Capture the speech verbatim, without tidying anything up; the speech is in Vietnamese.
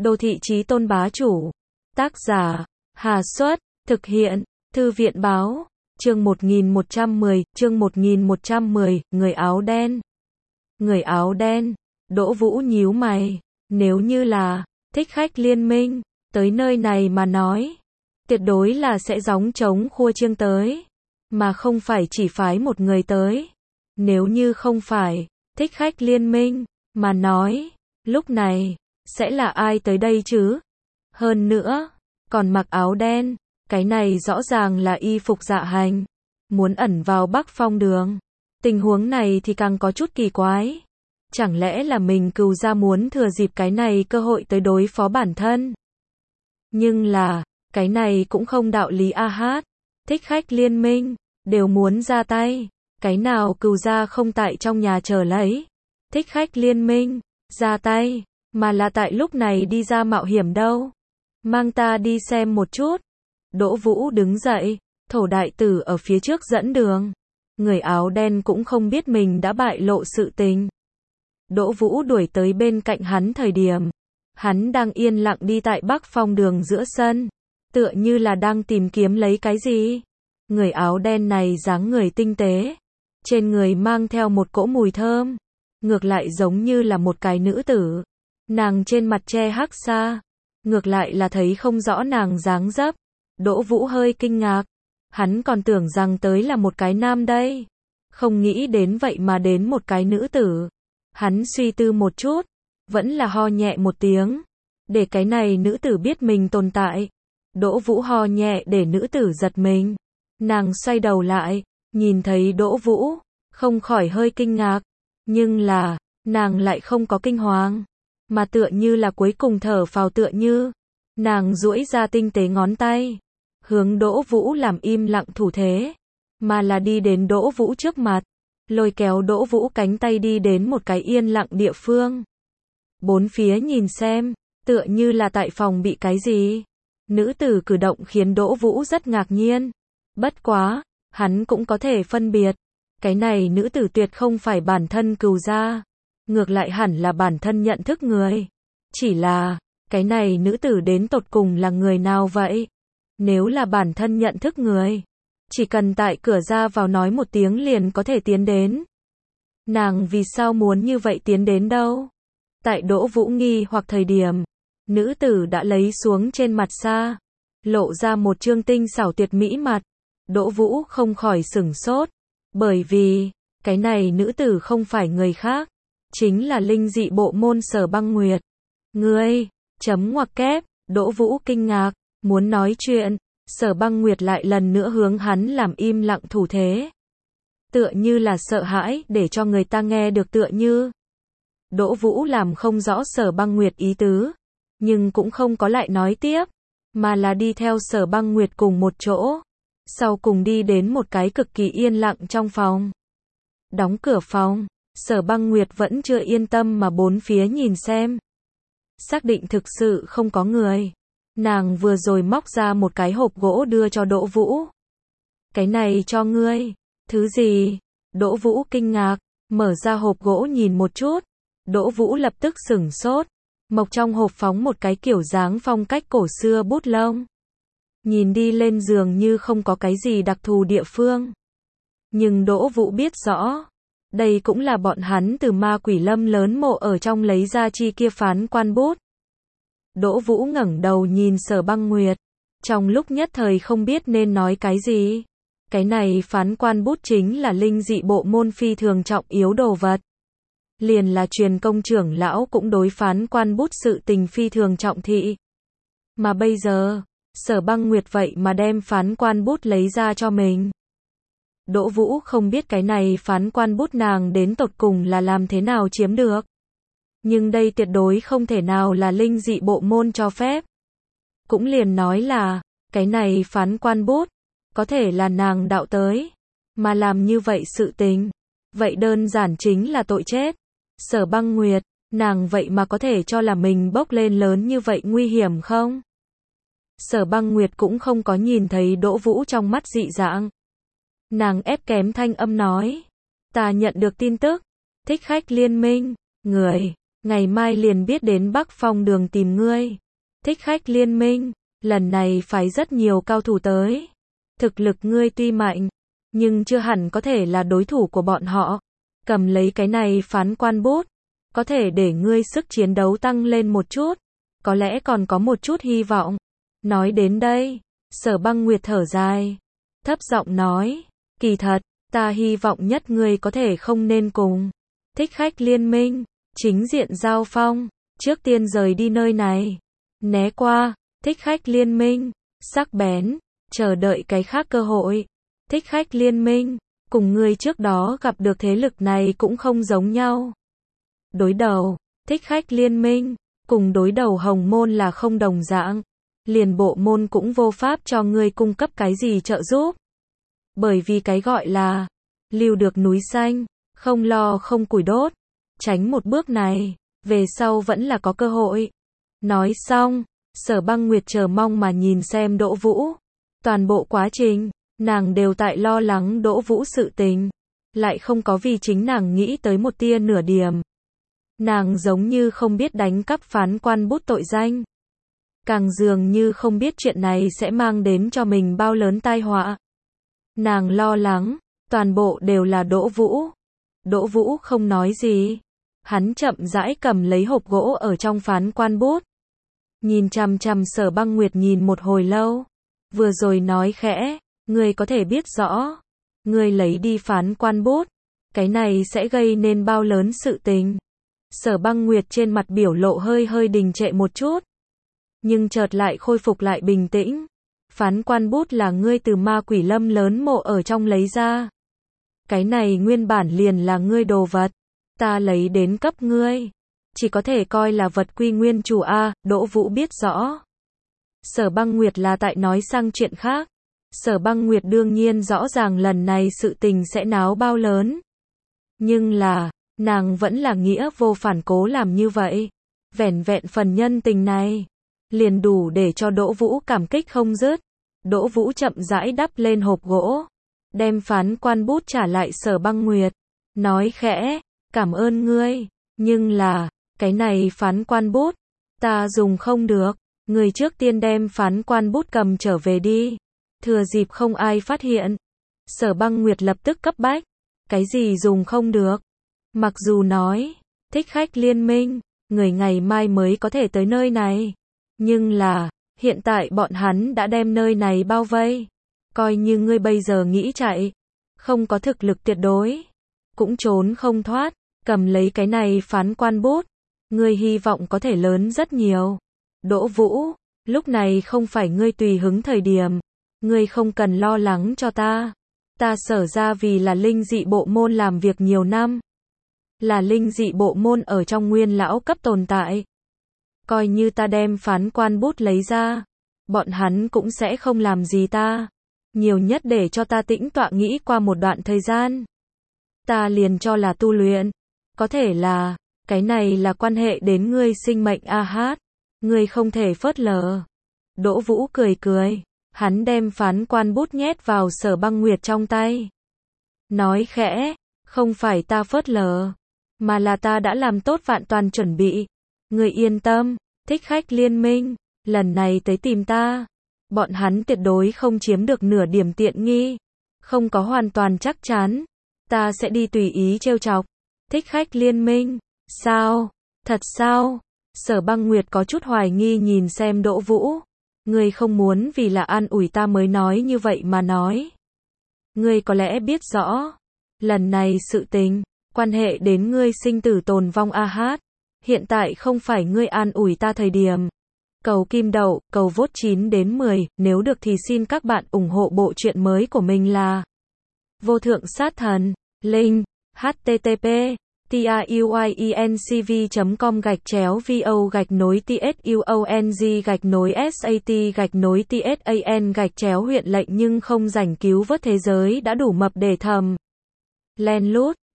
Đô thị chí tôn bá chủ. Tác giả, Hà Xuất, thực hiện, Thư viện báo, chương một nghìn một trăm mười, chương một nghìn một trăm mười, người áo đen. Người áo đen, Đỗ Vũ nhíu mày, nếu như là, thích khách liên minh, tới nơi này mà nói, tuyệt đối là sẽ gióng trống khua chiêng tới, mà không phải chỉ phái một người tới. Nếu như không phải, thích khách liên minh, mà nói, lúc này, sẽ là ai tới đây chứ? Hơn nữa, còn mặc áo đen, cái này rõ ràng là y phục dạ hành, muốn ẩn vào Bắc Phong đường. Tình huống này thì càng có chút kỳ quái. Chẳng lẽ là mình Cừu gia muốn thừa dịp cái này cơ hội tới đối phó bản thân? Nhưng là, cái này cũng không đạo lý a hát. Thích khách liên minh, đều muốn ra tay. Cái nào Cừu gia không tại trong nhà chờ lấy. Thích khách liên minh, ra tay, mà là tại lúc này đi ra mạo hiểm đâu. Mang ta đi xem một chút. Đỗ Vũ đứng dậy, Thổ đại tử ở phía trước dẫn đường. Người áo đen cũng không biết mình đã bại lộ sự tình. Đỗ Vũ đuổi tới bên cạnh hắn thời điểm, hắn đang yên lặng đi tại Bắc Phong đường giữa sân, tựa như là đang tìm kiếm lấy cái gì. Người áo đen này dáng người tinh tế, trên người mang theo một cỗ mùi thơm, ngược lại giống như là một cái nữ tử. Nàng trên mặt che hắc xa, ngược lại là thấy không rõ nàng dáng dấp. Đỗ Vũ hơi kinh ngạc, hắn còn tưởng rằng tới là một cái nam đây, không nghĩ đến vậy mà đến một cái nữ tử. Hắn suy tư một chút, vẫn là ho nhẹ một tiếng, để cái này nữ tử biết mình tồn tại. Đỗ Vũ ho nhẹ để nữ tử giật mình. Nàng xoay đầu lại, nhìn thấy Đỗ Vũ, không khỏi hơi kinh ngạc, nhưng là, nàng lại không có kinh hoàng, mà tựa như là cuối cùng thở phào tựa như. Nàng duỗi ra tinh tế ngón tay, hướng Đỗ Vũ làm im lặng thủ thế, mà là đi đến Đỗ Vũ trước mặt, lôi kéo Đỗ Vũ cánh tay đi đến một cái yên lặng địa phương. Bốn phía nhìn xem, tựa như là tại phòng bị cái gì. Nữ tử cử động khiến Đỗ Vũ rất ngạc nhiên. Bất quá, hắn cũng có thể phân biệt, cái này nữ tử tuyệt không phải bản thân Cừu gia, ngược lại hẳn là bản thân nhận thức người. Chỉ là, cái này nữ tử đến tột cùng là người nào vậy? Nếu là bản thân nhận thức người, chỉ cần tại cửa ra vào nói một tiếng liền có thể tiến đến. Nàng vì sao muốn như vậy tiến đến đâu? Tại Đỗ Vũ nghi hoặc thời điểm, nữ tử đã lấy xuống trên mặt xa, lộ ra một trương tinh xảo tuyệt mỹ mặt. Đỗ Vũ không khỏi sửng sốt, bởi vì, cái này nữ tử không phải người khác, chính là linh dị bộ môn Sở Băng Nguyệt. Ngươi, chấm ngoặc kép, Đỗ Vũ kinh ngạc, muốn nói chuyện, Sở Băng Nguyệt lại lần nữa hướng hắn làm im lặng thủ thế. Tựa như là sợ hãi để cho người ta nghe được tựa như. Đỗ Vũ làm không rõ Sở Băng Nguyệt ý tứ, nhưng cũng không có lại nói tiếp, mà là đi theo Sở Băng Nguyệt cùng một chỗ. Sau cùng đi đến một cái cực kỳ yên lặng trong phòng. Đóng cửa phòng, Sở Băng Nguyệt vẫn chưa yên tâm mà bốn phía nhìn xem. Xác định thực sự không có người. Nàng vừa rồi móc ra một cái hộp gỗ đưa cho Đỗ Vũ. Cái này cho ngươi. Thứ gì? Đỗ Vũ kinh ngạc, mở ra hộp gỗ nhìn một chút. Đỗ Vũ lập tức sửng sốt. Mộc trong hộp phóng một cái kiểu dáng phong cách cổ xưa bút lông. Nhìn đi lên giường như không có cái gì đặc thù địa phương. Nhưng Đỗ Vũ biết rõ, đây cũng là bọn hắn từ Ma Quỷ Lâm lớn mộ ở trong lấy ra chi kia phán quan bút. Đỗ Vũ ngẩng đầu nhìn Sở Băng Nguyệt, trong lúc nhất thời không biết nên nói cái gì. Cái này phán quan bút chính là linh dị bộ môn phi thường trọng yếu đồ vật. Liền là truyền công trưởng lão cũng đối phán quan bút sự tình phi thường trọng thị. Mà bây giờ, Sở Băng Nguyệt vậy mà đem phán quan bút lấy ra cho mình. Đỗ Vũ không biết cái này phán quan bút nàng đến tột cùng là làm thế nào chiếm được. Nhưng đây tuyệt đối không thể nào là linh dị bộ môn cho phép. Cũng liền nói là, cái này phán quan bút, có thể là nàng đạo tới. Mà làm như vậy sự tình, vậy đơn giản chính là tội chết. Sở Băng Nguyệt, nàng vậy mà có thể cho là mình bốc lên lớn như vậy nguy hiểm không? Sở Băng Nguyệt cũng không có nhìn thấy Đỗ Vũ trong mắt dị dạng. Nàng ép kém thanh âm nói, ta nhận được tin tức, thích khách liên minh, người, ngày mai liền biết đến Bắc Phong đường tìm ngươi. Thích khách liên minh, lần này phái rất nhiều cao thủ tới. Thực lực ngươi tuy mạnh, nhưng chưa hẳn có thể là đối thủ của bọn họ. Cầm lấy cái này phán quan bút, có thể để ngươi sức chiến đấu tăng lên một chút, có lẽ còn có một chút hy vọng. Nói đến đây, Sở Băng Nguyệt thở dài, thấp giọng nói, kỳ thật, ta hy vọng nhất ngươi có thể không nên cùng thích khách liên minh chính diện giao phong, trước tiên rời đi nơi này, né qua thích khách liên minh, sắc bén, chờ đợi cái khác cơ hội. Thích khách liên minh, cùng ngươi trước đó gặp được thế lực này cũng không giống nhau. Đối đầu, thích khách liên minh, cùng đối đầu Hồng Môn là không đồng dạng. Liền bộ môn cũng vô pháp cho ngươi cung cấp cái gì trợ giúp. Bởi vì cái gọi là, lưu được núi xanh, không lo không củi đốt. Tránh một bước này, về sau vẫn là có cơ hội. Nói xong, Sở Băng Nguyệt chờ mong mà nhìn xem Đỗ Vũ. Toàn bộ quá trình, nàng đều tại lo lắng Đỗ Vũ sự tình. Lại không có vì chính nàng nghĩ tới một tia nửa điểm. Nàng giống như không biết đánh cắp phán quan bút tội danh. Càng dường như không biết chuyện này sẽ mang đến cho mình bao lớn tai họa. Nàng lo lắng, toàn bộ đều là Đỗ Vũ. Đỗ Vũ không nói gì. Hắn chậm rãi cầm lấy hộp gỗ ở trong phán quan bút. Nhìn chằm chằm Sở Băng Nguyệt nhìn một hồi lâu. Vừa rồi nói khẽ, ngươi có thể biết rõ. Ngươi lấy đi phán quan bút. Cái này sẽ gây nên bao lớn sự tình. Sở Băng Nguyệt trên mặt biểu lộ hơi hơi đình trệ một chút. Nhưng chợt lại khôi phục lại bình tĩnh. Phán quan bút là ngươi từ Ma Quỷ Lâm lớn mộ ở trong lấy ra. Cái này nguyên bản liền là ngươi đồ vật. Ta lấy đến cấp ngươi. Chỉ có thể coi là vật quy nguyên chủ a. Đỗ Vũ biết rõ. Sở Băng Nguyệt là tại nói sang chuyện khác. Sở Băng Nguyệt đương nhiên rõ ràng lần này sự tình sẽ náo bao lớn. Nhưng là, nàng vẫn là nghĩa vô phản cố làm như vậy. Vẻn vẹn phần nhân tình này, liền đủ để cho Đỗ Vũ cảm kích không dứt. Đỗ Vũ chậm rãi đắp lên hộp gỗ, đem phán quan bút trả lại Sở Băng Nguyệt, nói khẽ, cảm ơn ngươi, nhưng là, cái này phán quan bút, ta dùng không được, người trước tiên đem phán quan bút cầm trở về đi, thừa dịp không ai phát hiện. Sở Băng Nguyệt lập tức cấp bách, cái gì dùng không được? Mặc dù nói, thích khách liên minh, người ngày mai mới có thể tới nơi này, nhưng là, hiện tại bọn hắn đã đem nơi này bao vây. Coi như ngươi bây giờ nghĩ chạy, không có thực lực tuyệt đối, cũng trốn không thoát. Cầm lấy cái này phán quan bút, ngươi hy vọng có thể lớn rất nhiều. Đỗ Vũ, lúc này không phải ngươi tùy hứng thời điểm, ngươi không cần lo lắng cho ta. Ta Sở ra vì là linh dị bộ môn làm việc nhiều năm, là linh dị bộ môn ở trong nguyên lão cấp tồn tại. Coi như ta đem phán quan bút lấy ra, bọn hắn cũng sẽ không làm gì ta. Nhiều nhất để cho ta tĩnh tọa nghĩ qua một đoạn thời gian. Ta liền cho là tu luyện. Có thể là, cái này là quan hệ đến ngươi sinh mệnh a hát. Ngươi không thể phớt lờ. Đỗ Vũ cười cười. Hắn đem phán quan bút nhét vào Sở Băng Nguyệt trong tay. Nói khẽ, không phải ta phớt lờ, mà là ta đã làm tốt vạn toàn chuẩn bị. Ngươi yên tâm, thích khách liên minh, lần này tới tìm ta. Bọn hắn tuyệt đối không chiếm được nửa điểm tiện nghi. Không có hoàn toàn chắc chắn. Ta sẽ đi tùy ý trêu chọc. Thích khách liên minh. Sao? Thật sao? Sở Băng Nguyệt có chút hoài nghi nhìn xem Đỗ Vũ. Ngươi không muốn vì là an ủi ta mới nói như vậy mà nói. Ngươi có lẽ biết rõ. Lần này sự tình, quan hệ đến ngươi sinh tử tồn vong a hát. Hiện tại không phải ngươi an ủi ta thời điểm. Cầu kim đậu, cầu vote chín đến mười, nếu được thì xin các bạn ủng hộ bộ truyện mới của mình là Vô Thượng Sát Thần, link, http truyencv chấm com gạch chéo vo gạch nối tsuong gạch nối sat gạch nối tsan gạch chéo huyện lệnh nhưng không rảnh cứu vớt thế giới đã đủ mập để thầm. Len lút.